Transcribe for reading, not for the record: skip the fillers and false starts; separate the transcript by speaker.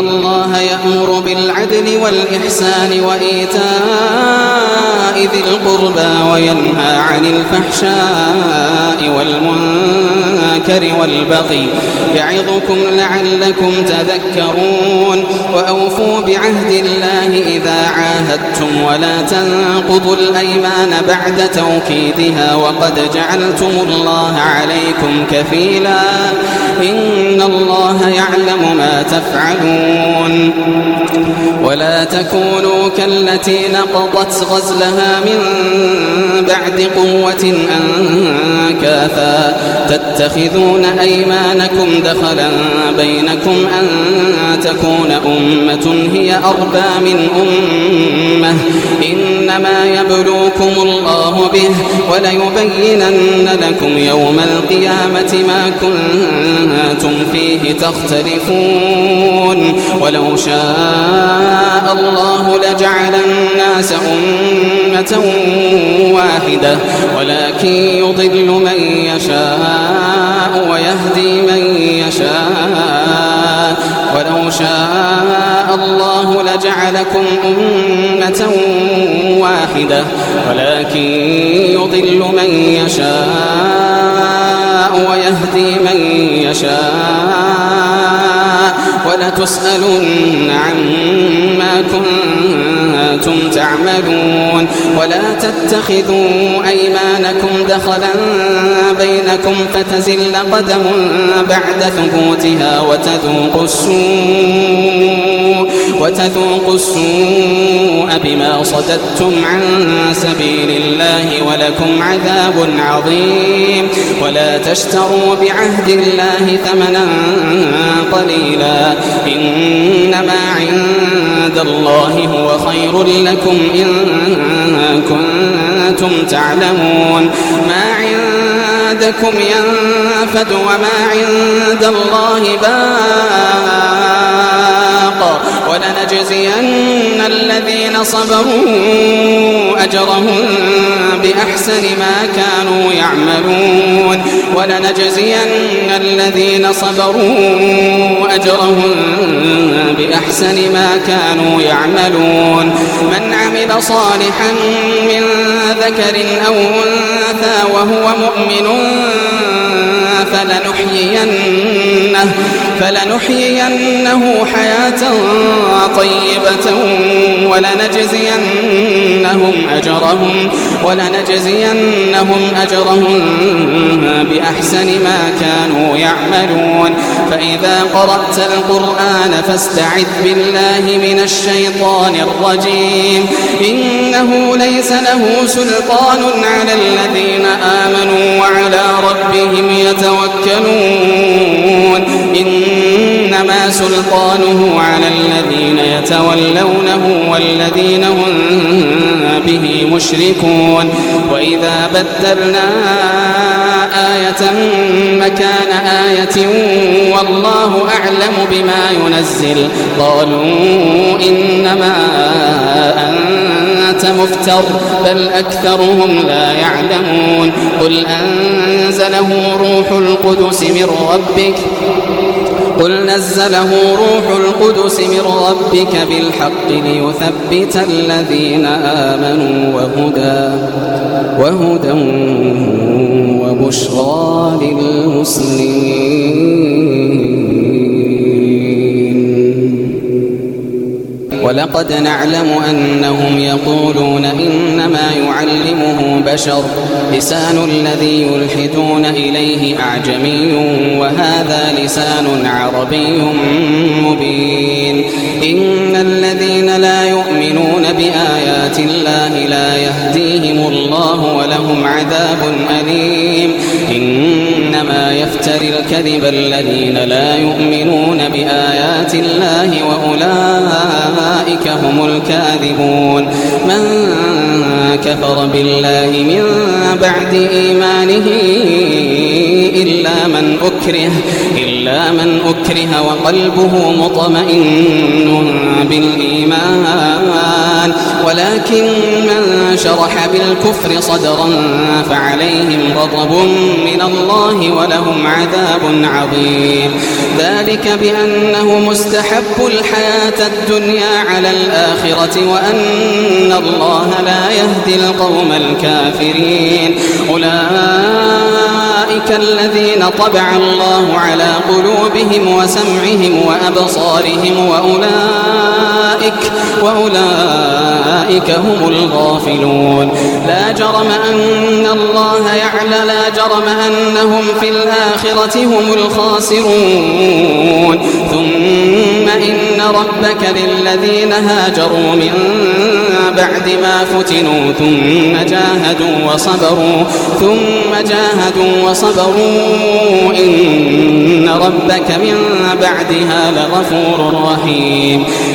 Speaker 1: الله يأمر بالعدل والإحسان وإيتاء ذي القربى وينهى عن الفحشاء والمنكر والبغي يعظكم لعلكم تذكرون وأوفوا بعهد الله إذا عاهدتم ولا تنقضوا الأيمان بعد توكيدها وقد جعلتم الله عليكم كفيلا إن الله يعلم ما تفعلون ولا تكونوا كالتي نقضت غزلها من بعد قوة أنكاثا تتخذون أيمانكم دخلا بينكم أن تكون أمة هي أربى من أمة إنما يبلوكم الله به وليبينن لكم يوم القيامة ما كنتم فيه تختلفون ولو شاء الله لجعل الناس أمة واحدة ولكن يضل من يشاء ويهدي من يشاء ولو شاء الله لجعلكم أمة واحدة ولكن يضل من يشاء ويهدي من يشاء ولتسألن عما كنتم تعملون ولا تتخذوا أيمانكم دخلا بينكم فتزل قدم بعد ثبوتها وتذوقوا السوء بما صددتم عن سبيل الله ولكم عذاب عظيم ولا تشتروا بعهد الله ثمنا قليلا إنما عند الله هو خير لكم إن كنتم تعلمون ما عندكم ينفد وما عند الله باق ولنجزين الذين صبروا أجرهم بأحسن ما كانوا يعملون ولنجزين الذين صبروا أجرهم بأحسن ما كانوا يعملون من عمل صالحا من ذكر أو أنثى وهو مؤمن فلنحيينه حياة طيبة ولنجزينهم أجرهم بأحسن ما كانوا يعملون فإذا قرأت القرآن فاستعذ بالله من الشيطان الرجيم إنه ليس له سلطان على الذين آمنوا وعلى ربهم يتوكلون إنما سلطانه على الذين يتولونه والذين هم به مشركون وإذا بدلنا آية مكان آية والله أعلم بما ينزل قالوا إنما أنت مفتر بل أكثرهم لا يعلمون قل أنزله روح القدس من ربك قل نزله روح القدس من ربك بالحق ليثبت الذين آمنوا وهدى وبشرى للمسلمين ولقد نعلم أنهم يقولون إنما يعلمه بشر لسان الذي يلحدون إليه أعجمي وهذا لسان عربي مبين إن الذين لا يؤمنون بآيات الله لا يهديهم الله ولهم عذاب أليم إنما يفتري الكذب الذين لا يؤمنون بآيات الله وأولئك هم الكاذبون من كفر بالله من بعد إيمانه إلا من أكره وقلبه مطمئن بالإيمان الإيمان ولكن من شرح بالكفر صدرا فعليهم غضب من الله ولهم عذاب عظيم ذلك بأنه مستحب الحياة الدنيا على الآخرة وأن الله لا يهدي القوم الكافرين أولئك الذين طبع الله على قلوبهم وسمعهم وأبصارهم وأولئك هم الغافلون لا جرم أنهم في الآخرة هم الخاسرون ثم إن ربك للذين هاجروا من بعد ما فتنوا ثم جاهدوا وصبروا إن ربك من بعدها لغفور رحيم